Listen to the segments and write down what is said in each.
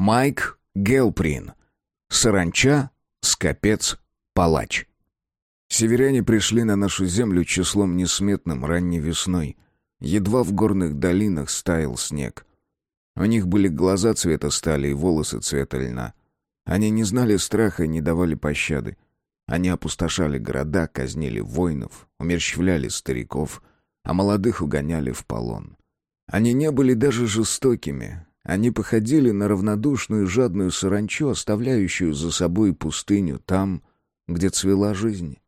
Майк Гелприн. Саранча, скопец, палач. Северяне пришли на нашу землю числом несметным ранней весной. Едва в горных долинах стаял снег. У них были глаза цвета стали и волосы цвета льна. Они не знали страха и не давали пощады. Они опустошали города, казнили воинов, умерщвляли стариков, а молодых угоняли в полон. Они не были даже жестокими. Они походили на равнодушную жадную саранчу, оставляющую за собой пустыню там, где цвела жизнь.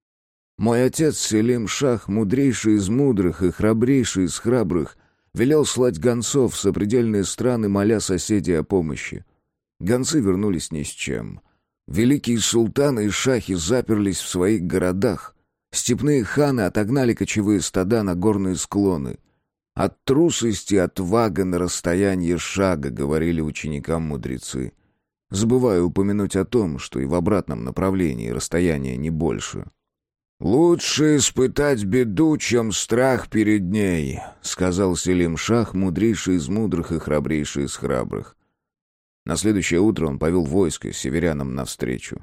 Мой отец Селим Шах, мудрейший из мудрых и храбрейший из храбрых, велел слать гонцов в сопредельные страны, моля соседей о помощи. Гонцы вернулись ни с чем. Великие султаны и шахи заперлись в своих городах. Степные ханы отогнали кочевые стада на горные склоны. От трусости отвага на расстояние шага, говорили ученикам мудрецы. Забываю упомянуть о том, что и в обратном направлении расстояние не больше. «Лучше испытать беду, чем страх перед ней», — сказал Селим Шах, мудрейший из мудрых и храбрейший из храбрых. На следующее утро он повел войско северянам навстречу.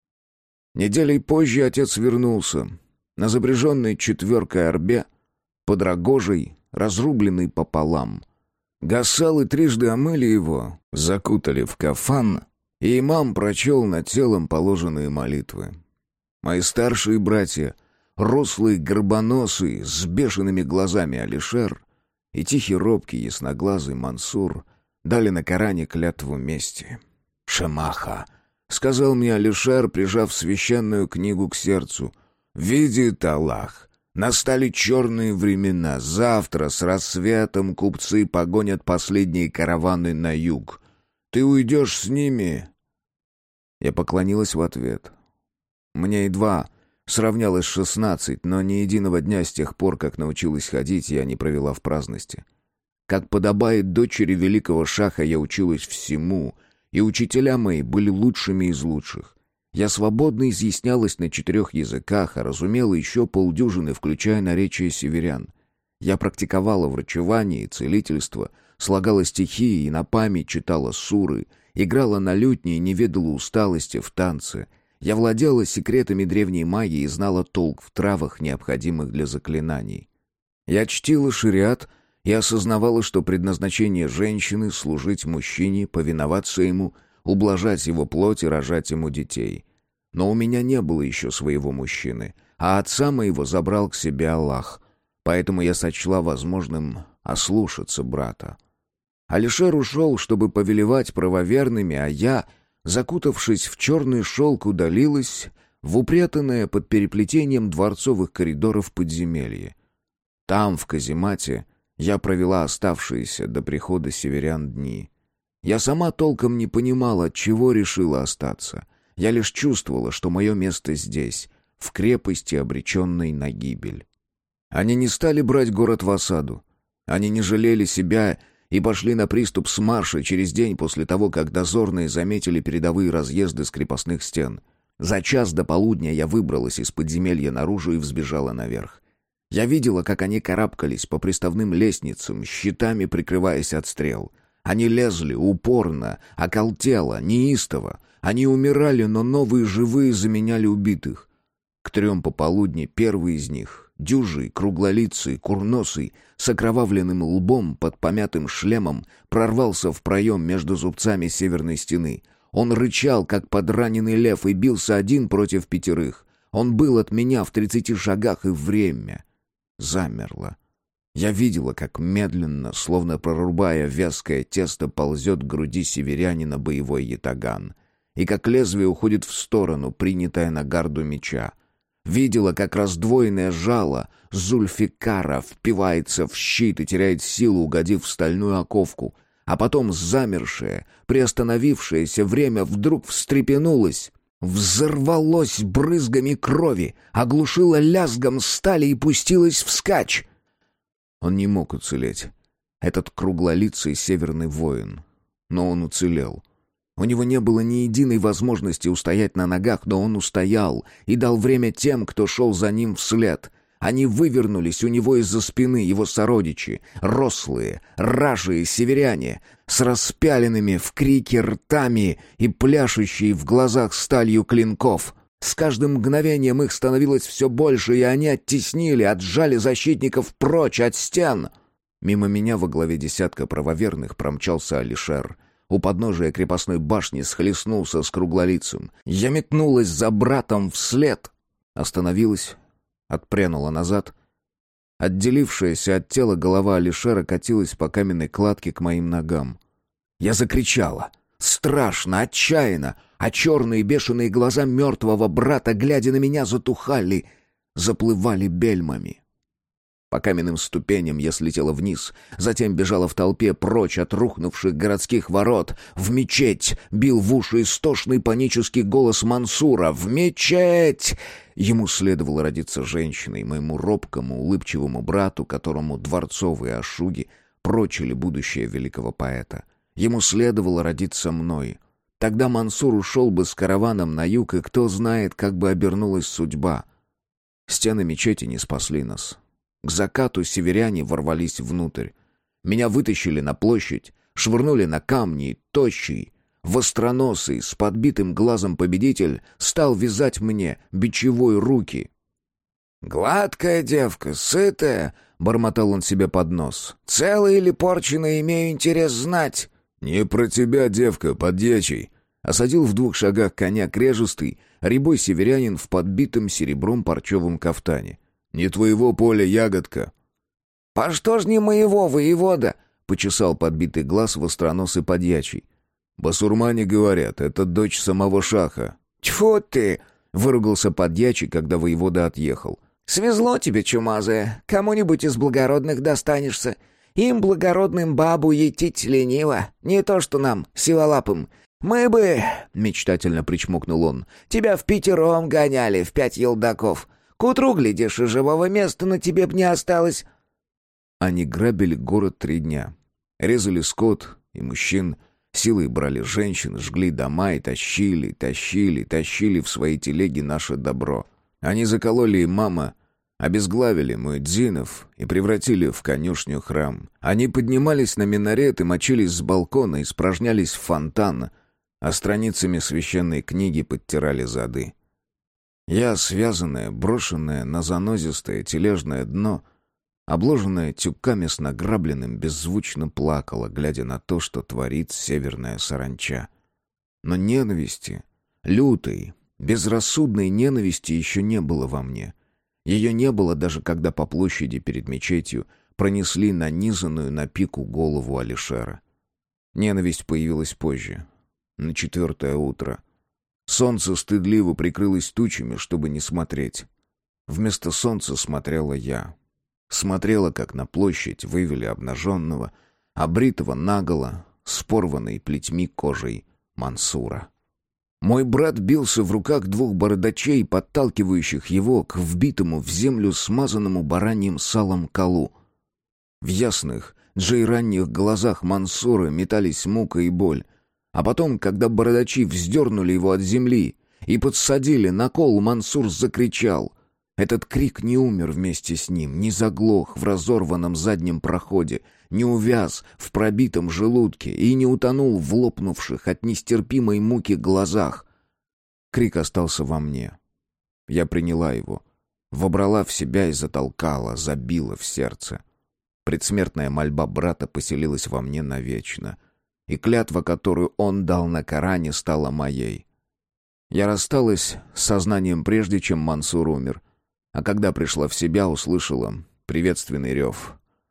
Неделей позже отец вернулся. На запряженной 4 арбе, под рогожей, разрубленный пополам. Гассалы трижды омыли его, закутали в кафан, и имам прочел над телом положенные молитвы. Мои старшие братья, рослый, горбоносый, с бешеными глазами Алишер и тихий, робкий, ясноглазый Мансур дали на Коране клятву мести. «Шамаха», — сказал мне Алишер, прижав священную книгу к сердцу, — «видит Аллах. Настали черные времена. Завтра с рассветом купцы погонят последние караваны на юг. Ты уйдешь с ними?» Я поклонилась в ответ. Мне едва сравнялось 16, но ни единого дня с тех пор, как научилась ходить, я не провела в праздности. Как подобает дочери великого шаха, я училась всему, и учителя мои были лучшими из лучших. Я свободно изъяснялась на 4 языках, а разумела еще полдюжины, включая наречия северян. Я практиковала врачевание и целительство, слагала стихи и на память читала суры, играла на лютне и не ведала усталости в танце. Я владела секретами древней магии и знала толк в травах, необходимых для заклинаний. Я чтила шариат и осознавала, что предназначение женщины — служить мужчине, повиноваться ему, ублажать его плоть и рожать ему детей. Но у меня не было еще своего мужчины, а отца моего забрал к себе Аллах, поэтому я сочла возможным ослушаться брата. Алишер ушел, чтобы повелевать правоверными, а я, закутавшись в черный шелк, удалилась в упрятанное под переплетением дворцовых коридоров подземелье. Там, в каземате, я провела оставшиеся до прихода северян дни. Я сама толком не понимала, отчего решила остаться. Я лишь чувствовала, что мое место здесь, в крепости, обреченной на гибель. Они не стали брать город в осаду. Они не жалели себя и пошли на приступ с марша через день после того, как дозорные заметили передовые разъезды с крепостных стен. За час до полудня я выбралась из подземелья наружу и взбежала наверх. Я видела, как они карабкались по приставным лестницам, щитами прикрываясь от стрел. Они лезли упорно, околтело, неистово. Они умирали, но новые живые заменяли убитых. К 3 пополудни первый из них, дюжий, круглолицый, курносый, с окровавленным лбом под помятым шлемом, прорвался в проем между зубцами северной стены. Он рычал, как подраненный лев, и бился один против 5. Он был от меня в 30 шагах, и время замерло. Я видела, как медленно, словно прорубая вязкое тесто, ползет к груди северянина боевой ятаган, и как лезвие уходит в сторону, принятое на гарду меча. Видела, как раздвоенное жало Зульфикара впивается в щит и теряет силу, угодив в стальную оковку, а потом замершее, приостановившееся время вдруг встрепенулось, взорвалось брызгами крови, оглушило лязгом стали и пустилось вскачь. Он не мог уцелеть, этот круглолицый северный воин, но он уцелел. У него не было ни единой возможности устоять на ногах, но он устоял и дал время тем, кто шел за ним вслед. Они вывернулись у него из-за спины, его сородичи, рослые, ражие северяне, с распяленными в крике ртами и пляшущие в глазах сталью клинков. С каждым мгновением их становилось все больше, и они оттеснили, отжали защитников прочь от стен. Мимо меня во главе десятка правоверных промчался Алишер. У подножия крепостной башни схлестнулся с круглолицым. Я метнулась за братом вслед. Остановилась, отпрянула назад. Отделившаяся от тела голова Алишера катилась по каменной кладке к моим ногам. Я закричала. Страшно, отчаянно, а черные бешеные глаза мертвого брата, глядя на меня, затухали, заплывали бельмами. По каменным ступеням я слетела вниз, затем бежала в толпе прочь от рухнувших городских ворот. В мечеть бил в уши истошный панический голос Мансура. «В мечеть!» Ему следовало родиться женщиной, моему робкому, улыбчивому брату, которому дворцовые ашуги прочили будущее великого поэта. Ему следовало родиться мной. Тогда Мансур ушел бы с караваном на юг, и кто знает, как бы обернулась судьба. Стены мечети не спасли нас. К закату северяне ворвались внутрь. Меня вытащили на площадь, швырнули на камни, и тощий, востроносый, с подбитым глазом победитель стал вязать мне бичевой руки. «Гладкая девка, сытая», — бормотал он себе под нос. «Целая или порченая, имею интерес знать». «Не про тебя, девка, подьячий», — осадил в 2 шагах коня крежистый, рябой северянин в подбитом серебром парчевом кафтане. «Не твоего поля, ягодка». «По что ж не моего, воевода?» — почесал подбитый глаз востроносый подьячий. «Басурмане говорят, это дочь самого шаха». «Тьфу ты!» — выругался подьячий, когда воевода отъехал. «Свезло тебе, чумазая, кому-нибудь из благородных достанешься. Им, благородным, бабу етить лениво, не то что нам, сиволапым. Мы бы, — мечтательно причмокнул он, — тебя впятером гоняли в 5 елдаков. К утру, глядишь, и живого места на тебе б не осталось». Они грабили город 3 дня. Резали скот и мужчин, силой брали женщин, жгли дома и тащили в свои телеги наше добро. Они закололи имама, обезглавили муэдзинов и превратили в конюшню храм. Они поднимались на минарет и мочились с балкона, испражнялись в фонтан, а страницами священной книги подтирали зады. Я, связанная, брошенная на занозистое тележное дно, обложенная тюками с награбленным, беззвучно плакала, глядя на то, что творит северная саранча. Но ненависти, лютой, безрассудной ненависти еще не было во мне. Ее не было даже когда по площади перед мечетью пронесли нанизанную на пику голову Алишера. Ненависть появилась позже, на 4-е утро. Солнце стыдливо прикрылось тучами, чтобы не смотреть. Вместо солнца смотрела я. Смотрела, как на площадь вывели обнаженного, обритого наголо, с порванной плетьми кожей Мансура. Мой брат бился в руках 2 бородачей, подталкивающих его к вбитому в землю смазанному бараньим салом колу. В ясных, джейранних глазах Мансура метались мука и боль. А потом, когда бородачи вздернули его от земли и подсадили на кол, Мансур закричал. Этот крик не умер вместе с ним, не заглох в разорванном заднем проходе, не увяз в пробитом желудке и не утонул в лопнувших от нестерпимой муки глазах. Крик остался во мне. Я приняла его, вобрала в себя и затолкала, забила в сердце. Предсмертная мольба брата поселилась во мне навечно, и клятва, которую он дал на Коране, стала моей. Я рассталась с сознанием прежде, чем Мансур умер, а когда пришла в себя, услышала приветственный рев.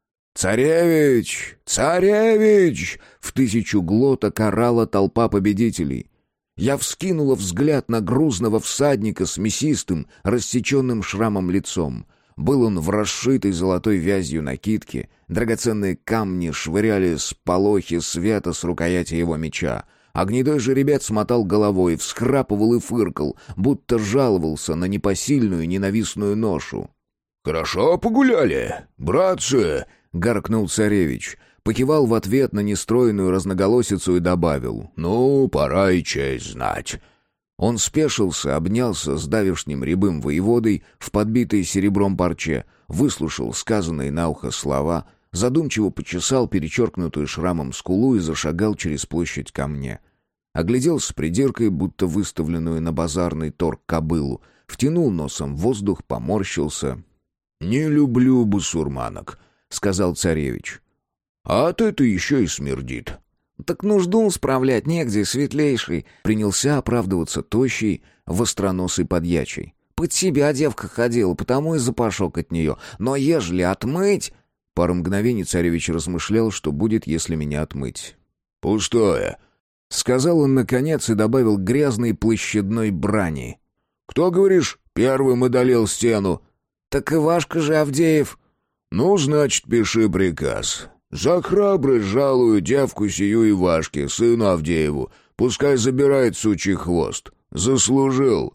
«Царевич! Царевич!» — в 1000 глоток орала толпа победителей. Я вскинула взгляд на грузного всадника с мясистым, рассеченным шрамом лицом. Был он в расшитой золотой вязью накидке, драгоценные камни швыряли сполохи света с рукояти его меча. А гнедой жеребец мотал головой, всхрапывал и фыркал, будто жаловался на непосильную ненавистную ношу. «Хорошо погуляли, братцы!» — гаркнул царевич. Покивал в ответ на нестройную разноголосицу и добавил: «Ну, пора и честь знать». Он спешился, обнялся с давешним рябым воеводой в подбитой серебром парче, выслушал сказанные на ухо слова, задумчиво почесал перечеркнутую шрамом скулу и зашагал через площадь ко мне. Оглядел с придиркой, будто выставленную на базарный торг кобылу, втянул носом в воздух, поморщился. «Не люблю басурманок», — сказал царевич. «А от это еще и смердит». «Так нужду справлять негде, светлейший», — принялся оправдываться тощий, востроносый подьячий. «Под себя девка ходила, потому и запашок от нее. Но ежели отмыть...» Пару мгновений царевич размышлял, что будет, если меня отмыть. «Пустое», — сказал он наконец и добавил грязной площадной брани. «Кто, говоришь, первым одолел стену?» «Так Ивашка же Авдеев». «Ну, значит, пиши приказ. За храбрость жалую девку сию Ивашке, сыну Авдееву. Пускай забирает сучий хвост. Заслужил».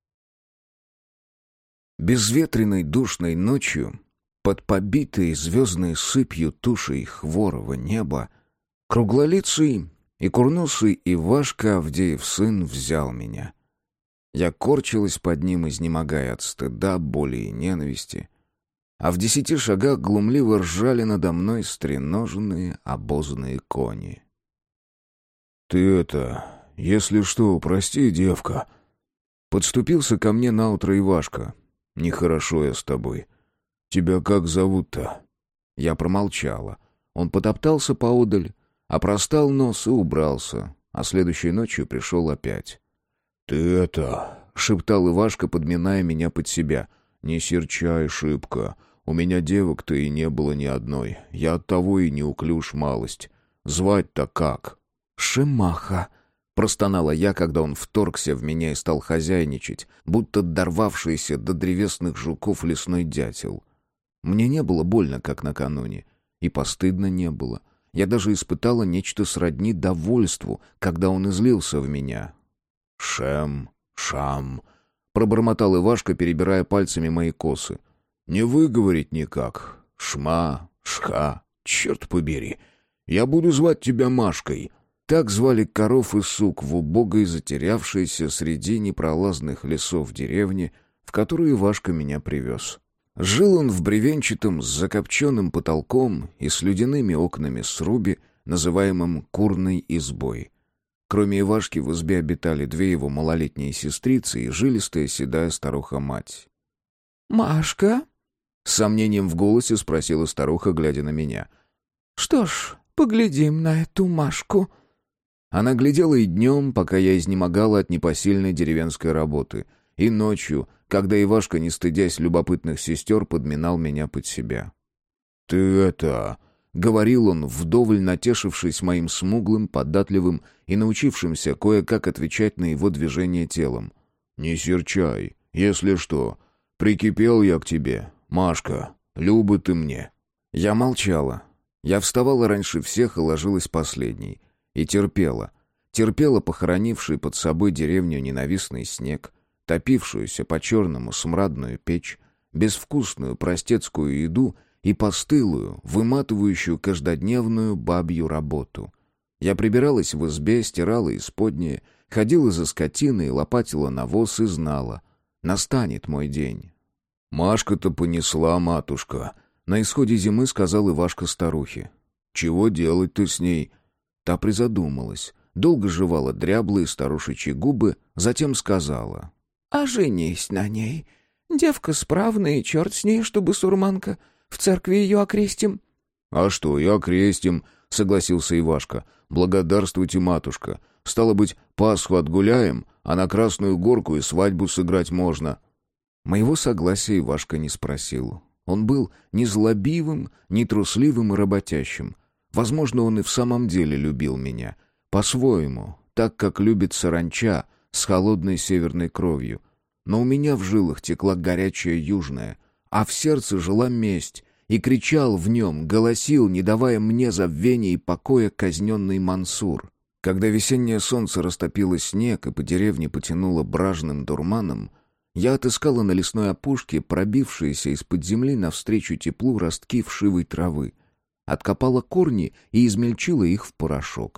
Безветренной душной ночью, под побитой звездной сыпью тушей хворого неба, круглолицый и курносый Ивашка Авдеев сын взял меня. Я корчилась под ним, изнемогая от стыда, боли и ненависти, а в 10 шагах глумливо ржали надо мной стреноженные обозные кони. «Ты это, если что, прости, девка». Подступился ко мне наутро Ивашка. «Нехорошо я с тобой. Тебя как зовут-то?» Я промолчала. Он потоптался поодаль, опростал нос и убрался, а следующей ночью пришел опять. «Ты это...» — шептал Ивашка, подминая меня под себя. «Не серчай, шибко. У меня девок-то и не было ни одной. Я оттого и неуклюж малость. Звать-то как?» «Шимаха», — простонала я, когда он вторгся в меня и стал хозяйничать, будто дорвавшийся до древесных жуков лесной дятел. Мне не было больно, как накануне, и постыдно не было. Я даже испытала нечто сродни довольству, когда он излился в меня. «Шам», — пробормотал Ивашка, перебирая пальцами мои косы. «Не выговорить никак. Шма, шха, черт побери. Я буду звать тебя Машкой». Так звали коров и сук в убогой, затерявшейся среди непролазных лесов деревни, в которую Ивашка меня привез. Жил он в бревенчатом с закопченным потолком и с ледяными окнами срубе, называемом «курной избой». Кроме Ивашки в избе обитали 2 его малолетние сестрицы и жилистая седая старуха-мать. «Машка?» — с сомнением в голосе спросила старуха, глядя на меня. «Что ж, поглядим на эту Машку». Она глядела и днем, пока я изнемогала от непосильной деревенской работы, и ночью, когда Ивашка, не стыдясь любопытных сестер, подминал меня под себя. «Ты это...» — говорил он, вдоволь натешившись моим смуглым, податливым и научившимся кое-как отвечать на его движение телом. «Не серчай, если что. Прикипел я к тебе, Машка, люба ты мне». Я молчала. Я вставала раньше всех и ложилась последней. И терпела. Терпела похоронивший под собой деревню ненавистный снег, топившуюся по-черному смрадную печь, безвкусную простецкую еду и постылую, выматывающую каждодневную бабью работу. Я прибиралась в избе, стирала исподнее, ходила за скотиной, лопатила навоз и знала. Настанет мой день. «Машка-то понесла, матушка», — на исходе зимы сказал Ивашка старухе. «Чего делать-то с ней?» Та призадумалась, долго жевала дряблые старушечьи губы, затем сказала. «А женись на ней. Девка справная, и черт с ней, чтобы сурманка. В церкви ее окрестим». «А что, и окрестим», — согласился Ивашка. «Благодарствуйте, матушка. Стало быть, Пасху отгуляем, а на Красную Горку и свадьбу сыграть можно». Моего согласия Ивашка не спросил. Он был ни злобивым, ни трусливым и работящим. Возможно, он и в самом деле любил меня. По-своему, так, как любит саранча с холодной северной кровью. Но у меня в жилах текла горячая южная, а в сердце жила месть, и кричал в нем, голосил, не давая мне забвения и покоя, казненный Мансур. Когда весеннее солнце растопило снег и по деревне потянуло бражным дурманом, я отыскала на лесной опушке пробившиеся из-под земли навстречу теплу ростки вшивой травы. Откопала корни и измельчила их в порошок.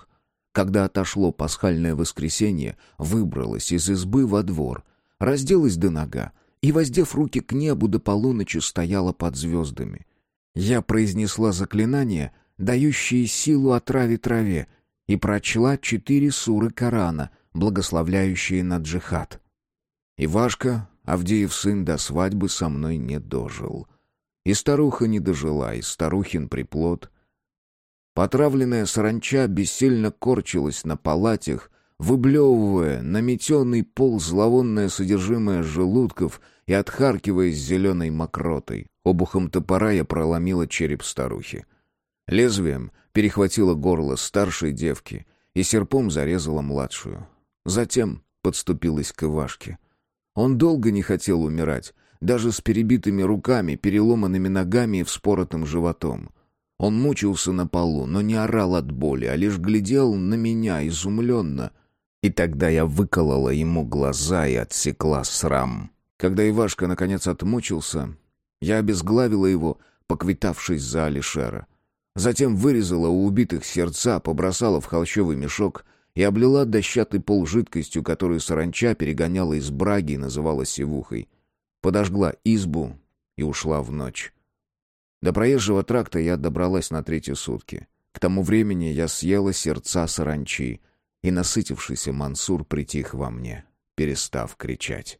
Когда отошло пасхальное воскресенье, выбралась из избы во двор, разделась до нога и, воздев руки к небу, до полуночи стояла под звездами. Я произнесла заклинание, дающее силу отраве траве, и прочла 4 суры Корана, благословляющие на джихад. Ивашка, Авдеев сын, до свадьбы со мной не дожил. И старуха не дожила, и старухин приплод. Потравленная саранча бессильно корчилась на палатях, выблевывая на метеный пол зловонное содержимое желудков и отхаркиваясь зеленой мокротой. Обухом топора я проломила череп старухи. Лезвием перехватила горло старшей девки и серпом зарезала младшую. Затем подступилась к Ивашке. Он долго не хотел умирать, даже с перебитыми руками, переломанными ногами и вспоротым животом. Он мучился на полу, но не орал от боли, а лишь глядел на меня изумленно. И тогда я выколола ему глаза и отсекла срам. Когда Ивашка наконец отмучился, я обезглавила его, поквитавшись за Алишера. Затем вырезала у убитых сердца, побросала в холщовый мешок и облила дощатый пол жидкостью, которую саранча перегоняла из браги и называла сивухой. Подожгла избу и ушла в ночь. До проезжего тракта я добралась на 3-е сутки. К тому времени я съела сердца саранчи, и насытившийся Мансур притих во мне, перестав кричать.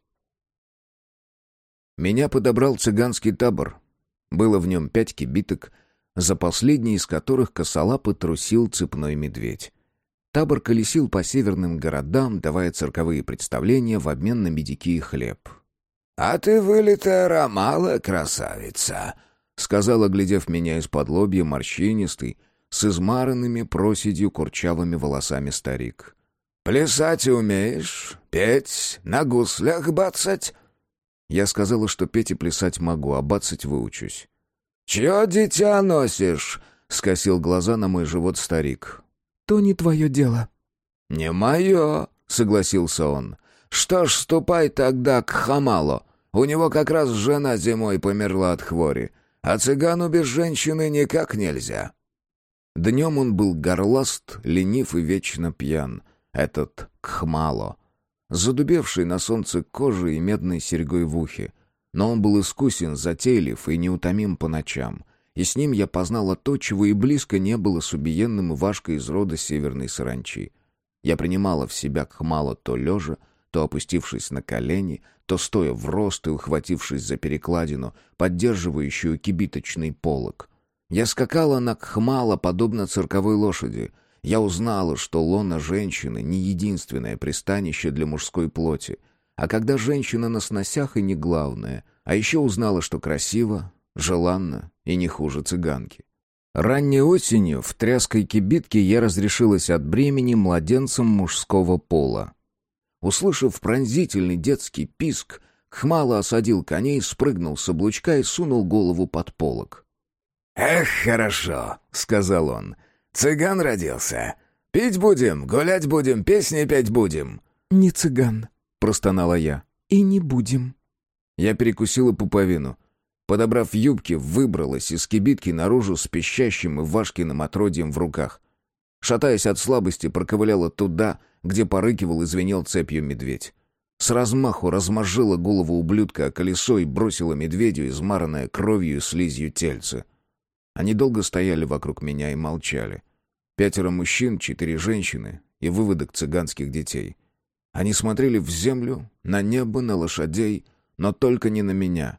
Меня подобрал цыганский табор. Было в нем 5 кибиток, за последней из которых косолапо трусил цепной медведь. Табор колесил по северным городам, давая цирковые представления в обмен на медики и хлеб. «А ты вылитая ромала, красавица!» — сказал, оглядев меня из-под лобья, морщинистый, с измаранными проседью курчавыми волосами старик. «Плясать умеешь? Петь? На гуслях бацать?» Я сказала, что петь и плясать могу, а бацать выучусь. «Чье дитя носишь?» — скосил глаза на мой живот старик. «То не твое дело». «Не мое», — согласился он. «Что ж, ступай тогда к Хамалу. У него как раз жена зимой померла от хвори. А цыгану без женщины никак нельзя». Днем он был горласт, ленив и вечно пьян. Этот Кхмало, задубевший на солнце кожей и медной серьгой в ухе. Но он был искусен, затейлив и неутомим по ночам. И с ним я познала то, чего и близко не было с убиенным Ивашкой из рода северной саранчи. Я принимала в себя Кхмало то лежа, то опустившись на колени, то стоя в рост и ухватившись за перекладину, поддерживающую кибиточный полог. Я скакала на Кхмало, подобно цирковой лошади. Я узнала, что лона женщины — не единственное пристанище для мужской плоти. А когда женщина на сносях и не главное, а еще узнала, что красиво, желанно и не хуже цыганки. Ранней осенью в тряской кибитке я разрешилась от бремени младенцем мужского пола. Услышав пронзительный детский писк, Кхмало осадил коней, спрыгнул с облучка и сунул голову под полог. «Эх, хорошо», — сказал он. «Цыган родился. Пить будем, гулять будем, песни петь будем». «Не цыган», — простонала я. «И не будем». Я перекусила пуповину. Подобрав юбки, выбралась из кибитки наружу с пищащим Ивашкиным отродьем в руках. Шатаясь от слабости, проковыляла туда, где порыкивал и звенел цепью медведь. С размаху размозжила голову ублюдка о колесо и бросила медведю измаранное кровью и слизью тельце. Они долго стояли вокруг меня и молчали. 5 мужчин, 4 женщины и выводок цыганских детей. Они смотрели в землю, на небо, на лошадей, но только не на меня.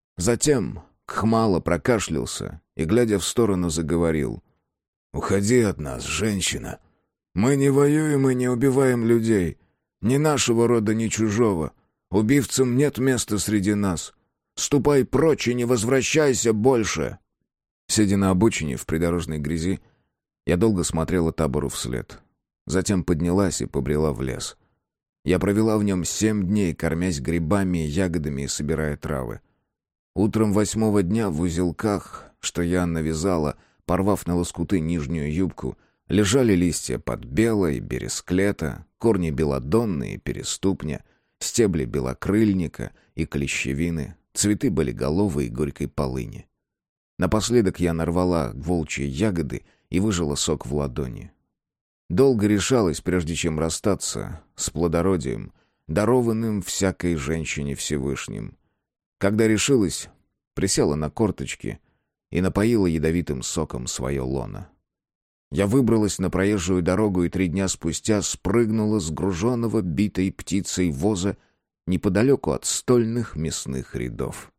Затем Кхмало прокашлялся и, глядя в сторону, заговорил. «Уходи от нас, женщина. Мы не воюем и не убиваем людей. Ни нашего рода, ни чужого. Убивцам нет места среди нас. Ступай прочь и не возвращайся больше». Сидя на обочине в придорожной грязи, я долго смотрела табору вслед. Затем поднялась и побрела в лес. Я провела в нем 7 дней, кормясь грибами и ягодами и собирая травы. Утром 8-го дня в узелках, что я навязала, порвав на лоскуты нижнюю юбку, лежали листья подбела и бересклета, корни белодонны и переступня, стебли белокрыльника и клещевины, цветы болиголовы и горькой полыни. Напоследок я нарвала волчьи ягоды и выжала сок в ладони. Долго решалась, прежде чем расстаться с плодородием, дарованным всякой женщине Всевышним. Когда решилась, присела на корточки и напоила ядовитым соком свое лоно. Я выбралась на проезжую дорогу и 3 дня спустя спрыгнула с груженного битой птицей воза неподалеку от стольных мясных рядов.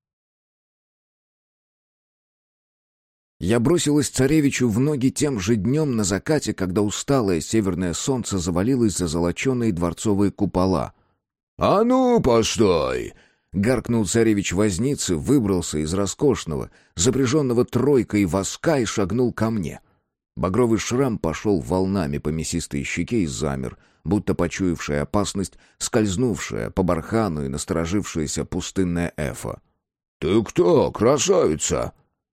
Я бросилась царевичу в ноги тем же днем на закате, когда усталое северное солнце завалилось за золоченые дворцовые купола. «А ну, постой!» — гаркнул царевич-возницы, выбрался из роскошного, запряженного тройкой воска и шагнул ко мне. Багровый шрам пошел волнами по мясистой щеке и замер, будто почуявшая опасность, скользнувшая по бархану и насторожившаяся пустынная эфа. «Ты кто, красавица?»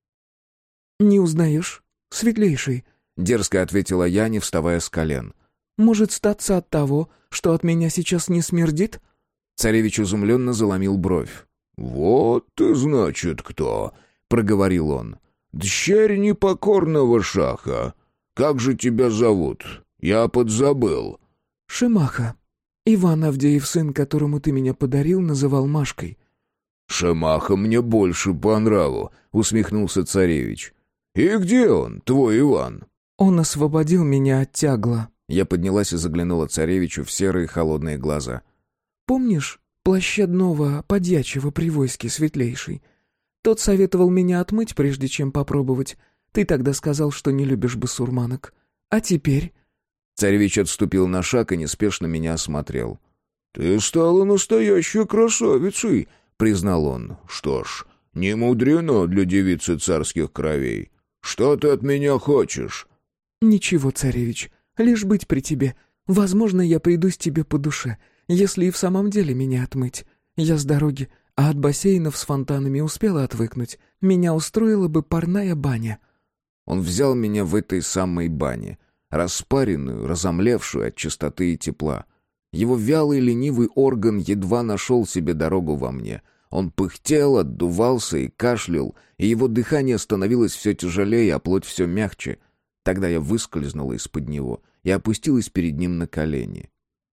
«Не узнаешь, светлейший?» — дерзко ответила я, не вставая с колен. «Может, статься от того, что от меня сейчас не смердит?» Царевич изумленно заломил бровь. «Вот ты, значит, кто?» — проговорил он. «Дщерь непокорного шаха. Как же тебя зовут? Я подзабыл». «Шемаха. Иван Авдеев, сын, которому ты меня подарил, называл Машкой». «Шемаха мне больше по нраву», — усмехнулся царевич. «И где он, твой Иван?» «Он освободил меня от тягла». Я поднялась и заглянула царевичу в серые холодные глаза. «Помнишь площадного подьячего при войске, светлейший? Тот советовал меня отмыть, прежде чем попробовать. Ты тогда сказал, что не любишь басурманок. А теперь...» Царевич отступил на шаг и неспешно меня осмотрел. «Ты стала настоящей красавицей», — признал он. «Что ж, не мудрено для девицы царских кровей. Что ты от меня хочешь?» «Ничего, царевич, лишь быть при тебе. Возможно, я придусь тебе по душе, если и в самом деле меня отмыть. Я с дороги, а от бассейнов с фонтанами успела отвыкнуть. Меня устроила бы парная баня». Он взял меня в этой самой бане, распаренную, разомлевшую от чистоты и тепла. Его вялый ленивый орган едва нашел себе дорогу во мне. Он пыхтел, отдувался и кашлял, и его дыхание становилось все тяжелее, а плоть все мягче. Тогда я выскользнула из-под него и опустилась перед ним на колени.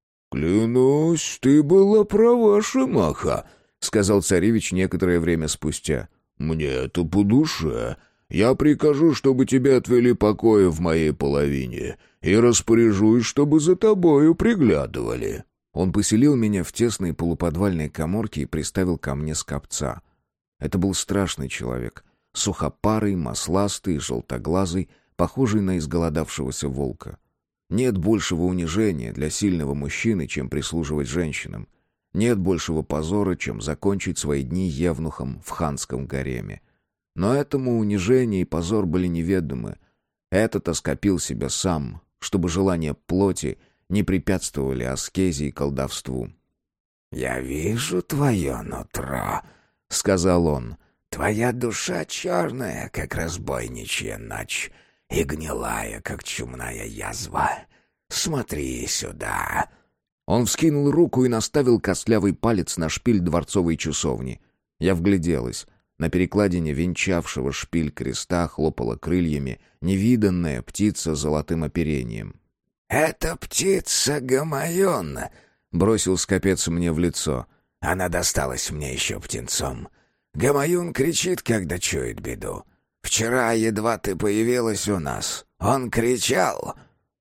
«Клянусь, ты была права, Шемаха», — сказал царевич некоторое время спустя. «Мне это по душе. Я прикажу, чтобы тебя отвели покоя в моей половине, и распоряжусь, чтобы за тобою приглядывали». Он поселил меня в тесной полуподвальной каморке и приставил ко мне скопца. Это был страшный человек, сухопарый, масластый, желтоглазый, похожий на изголодавшегося волка. Нет большего унижения для сильного мужчины, чем прислуживать женщинам. Нет большего позора, чем закончить свои дни евнухом в ханском гареме. Но этому унижение и позор были неведомы. Этот оскопил себя сам, чтобы желания плоти не препятствовали аскезе и колдовству. «Я вижу твое нутро», — сказал он. «Твоя душа черная, как разбойничья ночь, и гнилая, как чумная язва. Смотри сюда». Он вскинул руку и наставил костлявый палец на шпиль дворцовой часовни. Я вгляделась. На перекладине венчавшего шпиль креста хлопала крыльями невиданная птица с золотым оперением. «Это птица Гамаюн», — бросил скопец мне в лицо. «Она досталась мне еще птенцом. Гамаюн кричит, когда чует беду. Вчера едва ты появилась у нас. Он кричал».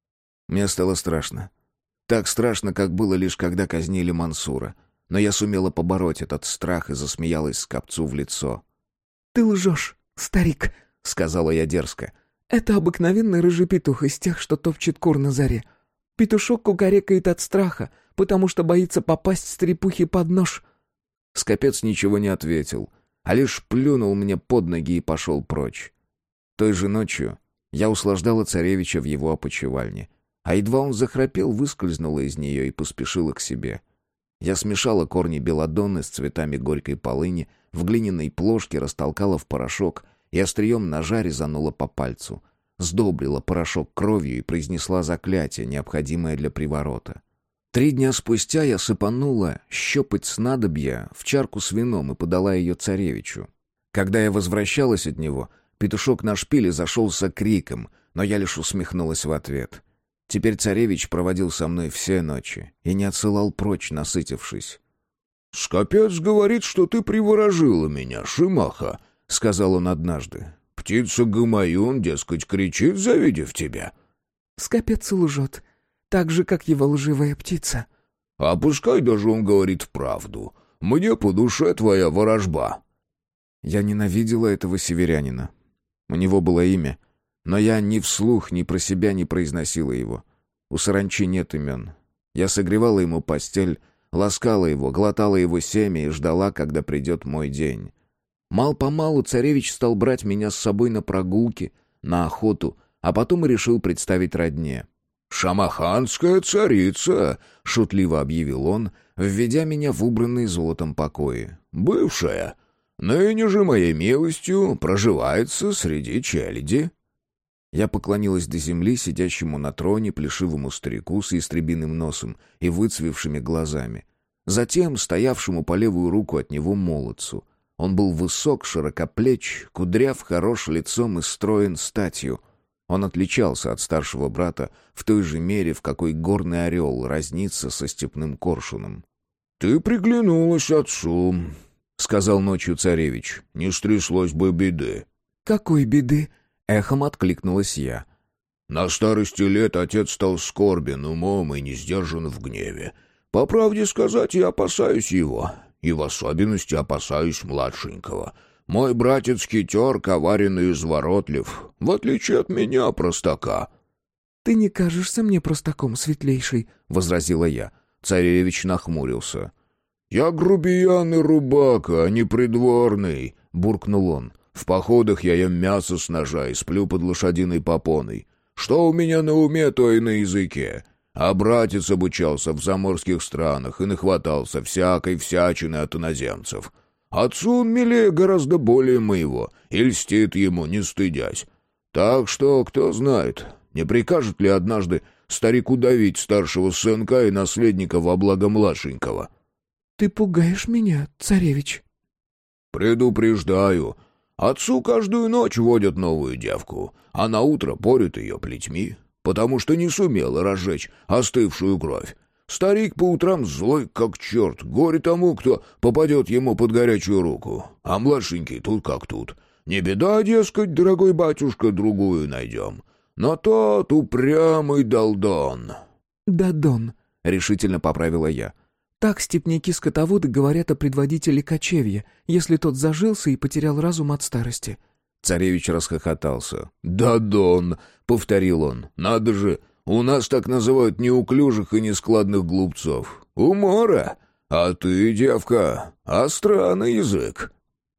Мне стало страшно. Так страшно, как было лишь когда казнили Мансура. Но я сумела побороть этот страх и засмеялась скопцу в лицо. «Ты лжешь, старик», — сказала я дерзко. «Это обыкновенный рыжий петух из тех, что топчет кур на заре. Петушок кукарекает от страха, потому что боится попасть стрепухе под нож». Скопец ничего не ответил, а лишь плюнул мне под ноги и пошел прочь. Той же ночью я услаждала царевича в его опочивальне, а едва он захрапел, выскользнула из нее и поспешила к себе. Я смешала корни белладонны с цветами горькой полыни, в глиняной плошке растолкала в порошок и острием ножа резанула по пальцу. Сдобрила порошок кровью и произнесла заклятие, необходимое для приворота. 3 дня спустя я сыпанула щепоть снадобья в чарку с вином и подала ее царевичу. Когда я возвращалась от него, петушок на шпиле зашелся криком, но я лишь усмехнулась в ответ. Теперь царевич проводил со мной все ночи и не отсылал прочь, насытившись. «Скопец говорит, что ты приворожила меня, Шимаха», — сказал он однажды. «Птица Гамаюн, дескать, кричит, завидев тебя». Скопец лжет, так же, как его лживая птица. «А пускай даже он говорит правду. Мне по душе твоя ворожба». Я ненавидела этого северянина. У него было имя, но я ни вслух, ни про себя не произносила его. У саранчи нет имен. Я согревала ему постель, ласкала его, глотала его семя и ждала, когда придет мой день. Мал-помалу царевич стал брать меня с собой на прогулки, на охоту, а потом и решил представить родне. «Шамаханская царица», — шутливо объявил он, введя меня в убранные золотом покои. «Бывшая. Ныне же моей милостью проживается среди челяди». Я поклонилась до земли сидящему на троне плешивому старику с ястребиным носом и выцвевшими глазами. Затем стоявшему по левую руку от него молодцу. Он был высок, широкоплеч, кудряв, хорош лицом и строен статью. Он отличался от старшего брата в той же мере, в какой горный орел разнится со степным коршуном. «Ты приглянулась отцу», — сказал ночью царевич. «Не стряслось бы беды». «Какой беды?» — эхом откликнулась я. «На старости лет отец стал скорбен умом и не сдержан в гневе. По правде сказать, я опасаюсь его, и в особенности опасаюсь младшенького. Мой братец хитер, коварен и изворотлив, в отличие от меня, простака». «Ты не кажешься мне простаком, светлейший», — возразила я. Царевич нахмурился. «Я грубиян и рубака, а не придворный», — буркнул он. «В походах я ем мясо с ножа и сплю под лошадиной попоной. Что у меня на уме, то и на языке. А братец обучался в заморских странах и нахватался всякой всячины от иноземцев. Отцу он милее гораздо более моего, и льстит ему, не стыдясь. Так что, кто знает, не прикажет ли однажды старик удавить старшего сынка и наследника во благо младшенького?» «Ты пугаешь меня, царевич». «Предупреждаю, отцу каждую ночь водят новую девку, а на утро порют ее плетьми, потому что не сумела разжечь остывшую кровь. Старик по утрам злой как черт, горе тому, кто попадет ему под горячую руку. А младшенький тут как тут. Не беда, дескать, дорогой батюшка, другую найдем. Но тот упрямый Далдон». «Дадон», — решительно поправила я. «Так степняки-скотоводы говорят о предводителе кочевья, если тот зажился и потерял разум от старости». Царевич расхохотался. «Дадон», — повторил он, — «надо же, у нас так называют неуклюжих и нескладных глупцов. Умора! А ты, девка, остра на язык».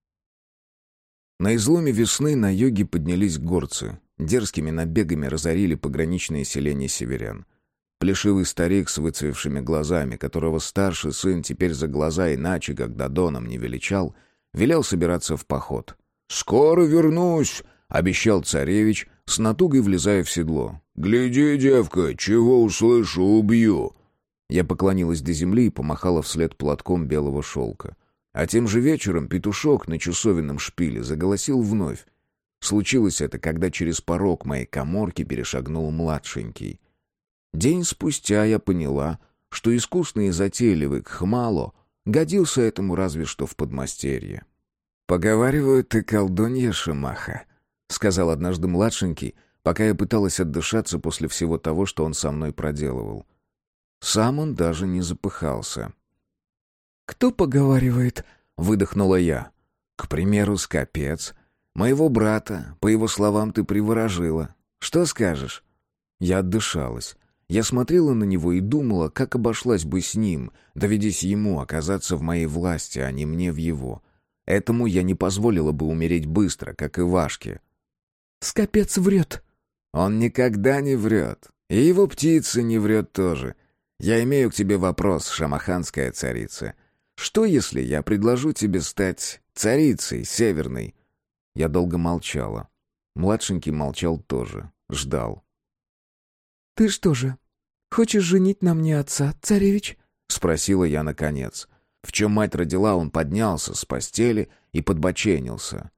На изломе весны на юге поднялись горцы. Дерзкими набегами разорили пограничные селения северян. Плешивый старик с выцвевшими глазами, которого старший сын теперь за глаза иначе, как Дадоном, не величал, велел собираться в поход. «Скоро вернусь», — обещал царевич, с натугой влезая в седло. «Гляди, девка, чего услышу, убью». Я поклонилась до земли и помахала вслед платком белого шелка. А тем же вечером петушок на часовенном шпиле заголосил вновь. Случилось это, когда через порог моей каморки перешагнул младшенький. День спустя я поняла, что искусный и затейливый Кхмало годился этому разве что в подмастерье. «Поговаривают, ты колдунья, Шимаха», — сказал однажды младшенький, пока я пыталась отдышаться после всего того, что он со мной проделывал. Сам он даже не запыхался. «Кто поговаривает?» — выдохнула я. «К примеру, Скопец. Моего брата, по его словам, ты приворожила. Что скажешь?» Я отдышалась. Я смотрела на него и думала, как обошлась бы с ним, доведись ему оказаться в моей власти, а не мне в его. Этому я не позволила бы умереть быстро, как и Вашке. «Скопец врет». «Он никогда не врет. И его птица не врет тоже. Я имею к тебе вопрос, шамаханская царица. Что, если я предложу тебе стать царицей северной?» Я долго молчала. Младшенький молчал тоже, ждал. «Ты что же, хочешь женить на мне отца, царевич?» — спросила я наконец. В чем мать родила, он поднялся с постели и подбоченился.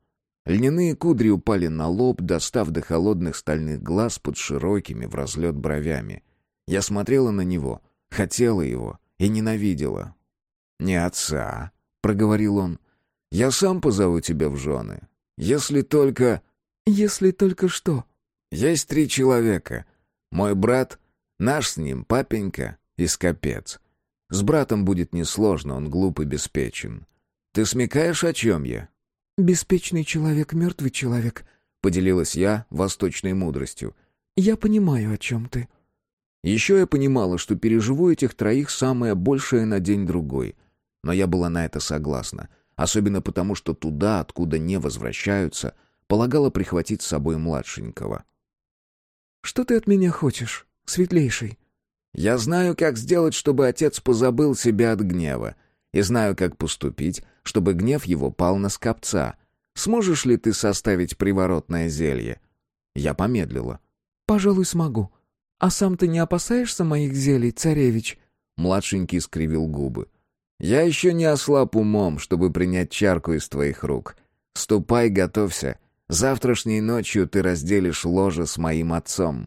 Льняные кудри упали на лоб, достав до холодных стальных глаз под широкими в разлет бровями. Я смотрела на него, хотела его и ненавидела. «Не отца», — проговорил он. «Я сам позову тебя в жены. Если только...» «Если только что?» «Есть 3 человека. Мой брат, наш с ним папенька и Скопец. С братом будет несложно, он глуп и беспечен. Ты смекаешь, о чем я?» «Беспечный человек, мертвый человек», — поделилась я восточной мудростью. «Я понимаю, о чем ты». Еще я понимала, что переживу этих 3 самое большее на день-другой. Но я была на это согласна, особенно потому, что туда, откуда не возвращаются, полагала прихватить с собой младшенького. «Что ты от меня хочешь, светлейший?» «Я знаю, как сделать, чтобы отец позабыл себя от гнева, и знаю, как поступить, чтобы гнев его пал на Скопца. Сможешь ли ты составить приворотное зелье?» Я помедлила. «Пожалуй, смогу. А сам ты не опасаешься моих зелий, царевич?» Младшенький скривил губы. «Я еще не ослаб умом, чтобы принять чарку из твоих рук. Ступай, готовься. Завтрашней ночью ты разделишь ложе с моим отцом».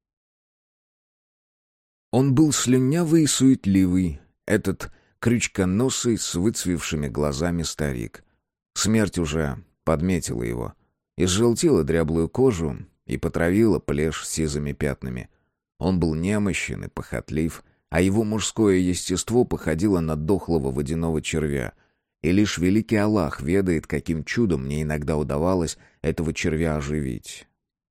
Он был слюнявый и суетливый, этот крючконосый с выцвевшими глазами старик. Смерть уже подметила его, изжелтила дряблую кожу и потравила плешь сизыми пятнами. Он был немощен и похотлив, а его мужское естество походило на дохлого водяного червя. И лишь великий Аллах ведает, каким чудом мне иногда удавалось этого червя оживить.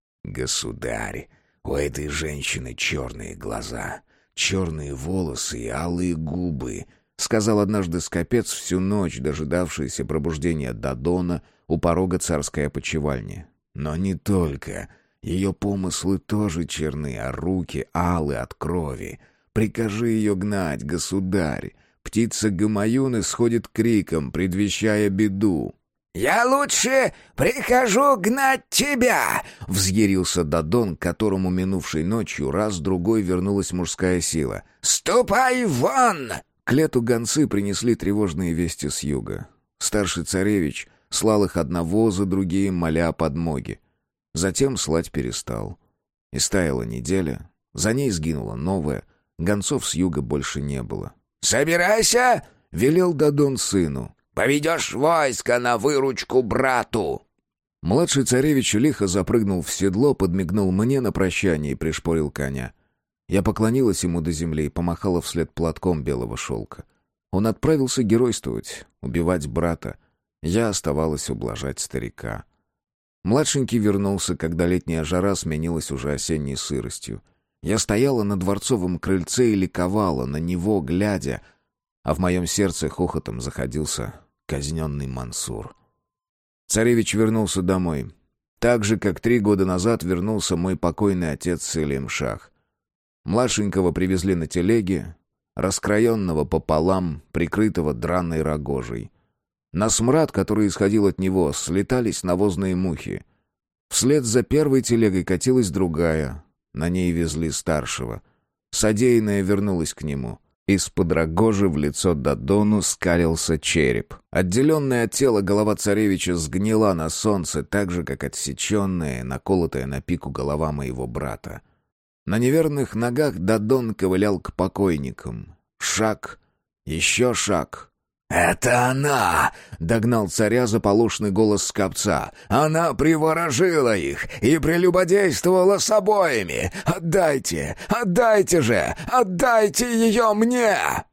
«Государь, у этой женщины черные глаза, черные волосы и алые губы», — сказал однажды Скопец, всю ночь дожидавшийся пробуждения Дадона у порога царской опочивальни. «Но не только. Ее помыслы тоже черны, а руки алы от крови. Прикажи ее гнать, государь. Птица Гамаюн исходит криком, предвещая беду». «Я лучше прикажу гнать тебя!» — взъярился Дадон, к которому минувшей ночью раз-другой вернулась мужская сила. «Ступай вон!» К лету гонцы принесли тревожные вести с юга. Старший царевич слал их одного за другим, моля о подмоге. Затем слать перестал. И стаяла неделя, за ней сгинула новая, гонцов с юга больше не было. «Собирайся!» — велел Дадон сыну. «Поведешь войско на выручку брату!» Младший царевич лихо запрыгнул в седло, подмигнул мне на прощание и пришпорил коня. Я поклонилась ему до земли и помахала вслед платком белого шелка. Он отправился геройствовать, убивать брата. Я оставалась ублажать старика. Младшенький вернулся, когда летняя жара сменилась уже осенней сыростью. Я стояла на дворцовом крыльце и ликовала, на него глядя, а в моем сердце хохотом заходился казненный Мансур. Царевич вернулся домой. Так же, как 3 года назад вернулся мой покойный отец Селим-Шах. Младшенького привезли на телеге, раскроенного пополам, прикрытого драной рогожей. На смрад, который исходил от него, слетались навозные мухи. Вслед за первой телегой катилась другая, на ней везли старшего. Содеянное вернулось к нему. Из-под рогожи в лицо Дадону скалился череп. Отделенная от тела голова царевича сгнила на солнце, так же, как отсеченная, наколотая на пику голова моего брата. На неверных ногах Дадон ковылял к покойникам. Шаг, еще шаг. «Это она!» — догнал царя заполошный голос Скопца. «Она приворожила их и прелюбодействовала с обоими! Отдайте! Отдайте же! Отдайте ее мне!»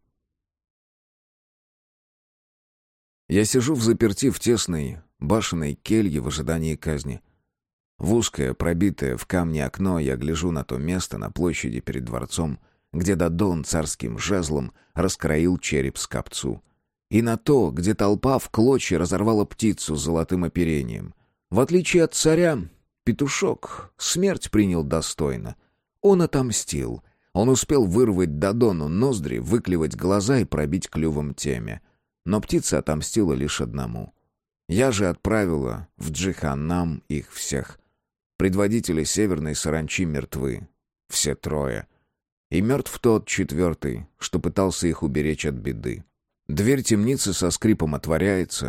Я сижу взаперти в тесной башенной келье в ожидании казни. В узкое, пробитое в камне окно я гляжу на то место на площади перед дворцом, где Дадон царским жезлом раскроил череп Скопцу. И на то, где толпа в клочья разорвала птицу с золотым оперением. В отличие от царя, петушок смерть принял достойно. Он отомстил. Он успел вырвать Дадону ноздри, выклевать глаза и пробить клювом темя. Но птица отомстила лишь одному. Я же отправила в Джиханнам их всех. Предводители северной саранчи мертвы. Все 3. И мертв тот 4, что пытался их уберечь от беды. Дверь темницы со скрипом отворяется.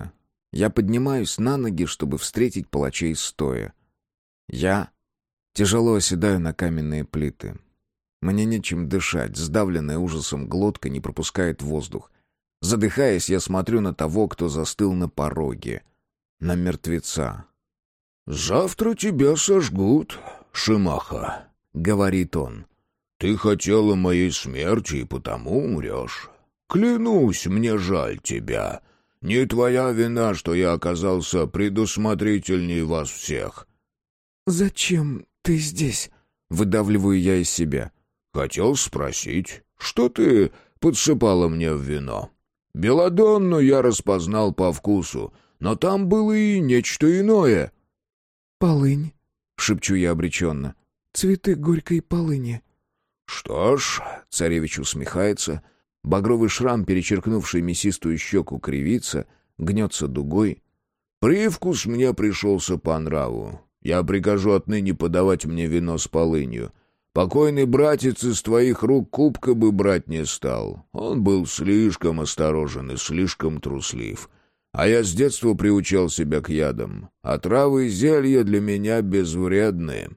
Я поднимаюсь на ноги, чтобы встретить палачей стоя. Я тяжело оседаю на каменные плиты. Мне нечем дышать, сдавленная ужасом глотка не пропускает воздух. Задыхаясь, я смотрю на того, кто застыл на пороге. На мертвеца. «Завтра тебя сожгут, Шимаха», — говорит он. «Ты хотела моей смерти и потому умрешь. Клянусь, мне жаль тебя. Не твоя вина, что я оказался предусмотрительней вас всех». «Зачем ты здесь?» — выдавливаю я из себя. «Хотел спросить, что ты подсыпала мне в вино? Белладонну я распознал по вкусу, но там было и нечто иное». «Полынь», — шепчу я обреченно. «Цветы горькой полыни». «Что ж», — царевич усмехается, багровый шрам, перечеркнувший мясистую щеку, кривится, гнется дугой. «Привкус мне пришелся по нраву. Я прикажу отныне подавать мне вино с полынью. Покойный братец из твоих рук кубка бы брать не стал. Он был слишком осторожен и слишком труслив. А я с детства приучал себя к ядам. А травы и зелья для меня безвредны».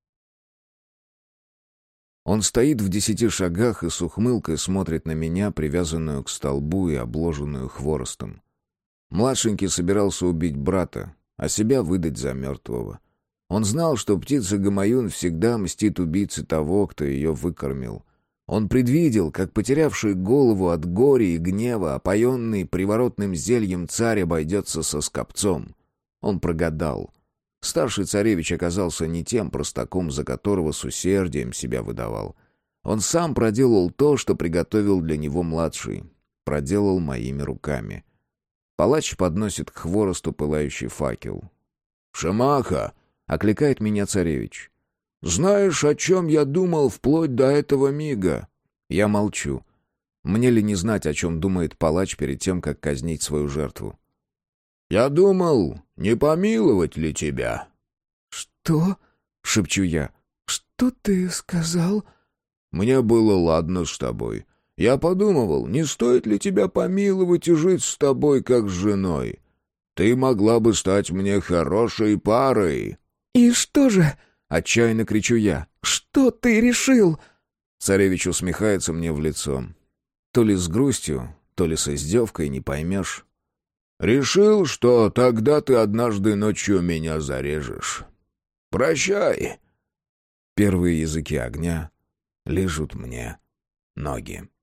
Он стоит в 10 шагах и с ухмылкой смотрит на меня, привязанную к столбу и обложенную хворостом. Младшенький собирался убить брата, а себя выдать за мертвого. Он знал, что птица Гамаюн всегда мстит убийце того, кто ее выкормил. Он предвидел, как потерявший голову от горя и гнева, опоенный приворотным зельем царь обойдется со скопцом. Он прогадал. Старший царевич оказался не тем простаком, за которого с усердием себя выдавал. Он сам проделал то, что приготовил для него младший. Проделал моими руками. Палач подносит к хворосту пылающий факел. «Шимаха!» — окликает меня царевич. «Знаешь, о чем я думал вплоть до этого мига?» Я молчу. Мне ли не знать, о чем думает палач перед тем, как казнить свою жертву? «Я думал, не помиловать ли тебя?» «Что?» — шепчу я. «Что ты сказал?» «Мне было ладно с тобой. Я подумывал, не стоит ли тебя помиловать и жить с тобой, как с женой. Ты могла бы стать мне хорошей парой». «И что же?» — отчаянно кричу я. «Что ты решил?» Царевич усмехается мне в лицо. То ли с грустью, то ли с издевкой, не поймешь. «Решил, что тогда ты однажды ночью меня зарежешь. Прощай». Первые языки огня лижут мне ноги.